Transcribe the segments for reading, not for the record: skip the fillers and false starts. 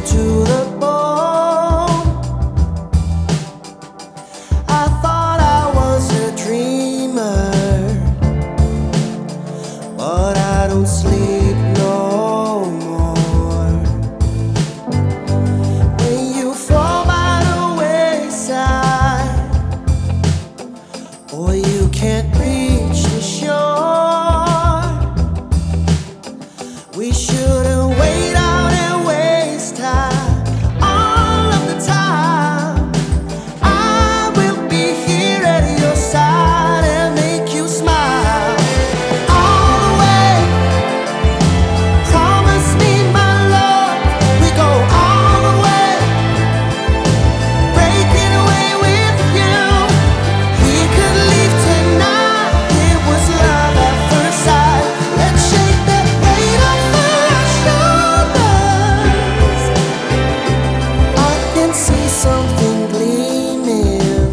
to the bone. I thought I was a dreamer, but I don't sleep no more. When you fall by the wayside, or you can't reach the shore, we shouldn't wait out and waste time. All of the time, I will be here at your side and make you smile. All the way, promise me my love. We go all the way, breaking away with you. We could leave tonight. It was love at first sight. Let's shake that weight off our shoulders. I can see something gleaming.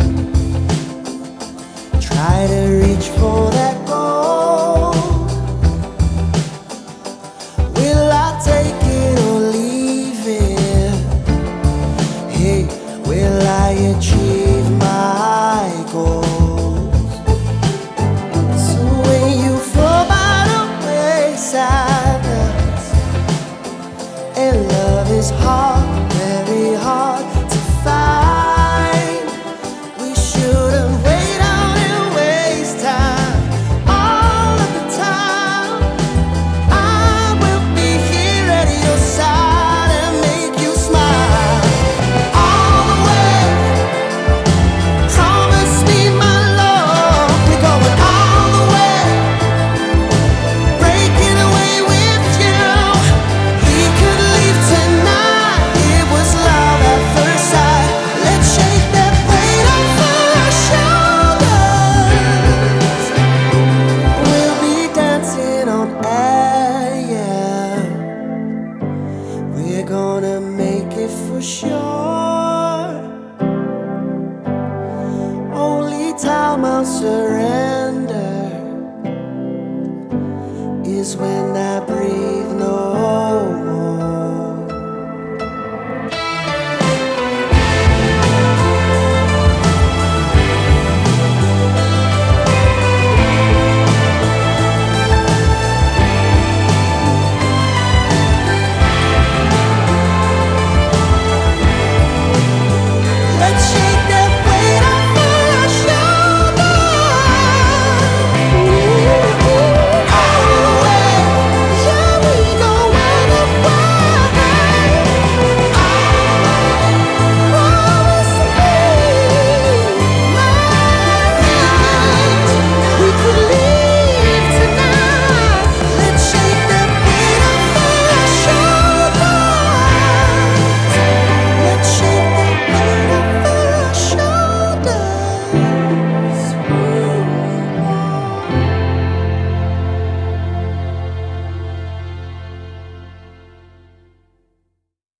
Try to reach for that goal. Will I take it or leave it? Hey, will I achieve my goals? So when you fall by the wayside, and love is hard, very hard to find, we shouldn't wait out and waste time. All of the time, I will be here at your side and make you smile. All the way, promise me my love. We're going all the way, breaking away with you. We could leave tonight. It was love at first sight. Let's shake that weight off our shoulders. We'll be dancing on air, yeah. We're gonna make it for sure. Only time I'll surrender is when I breathe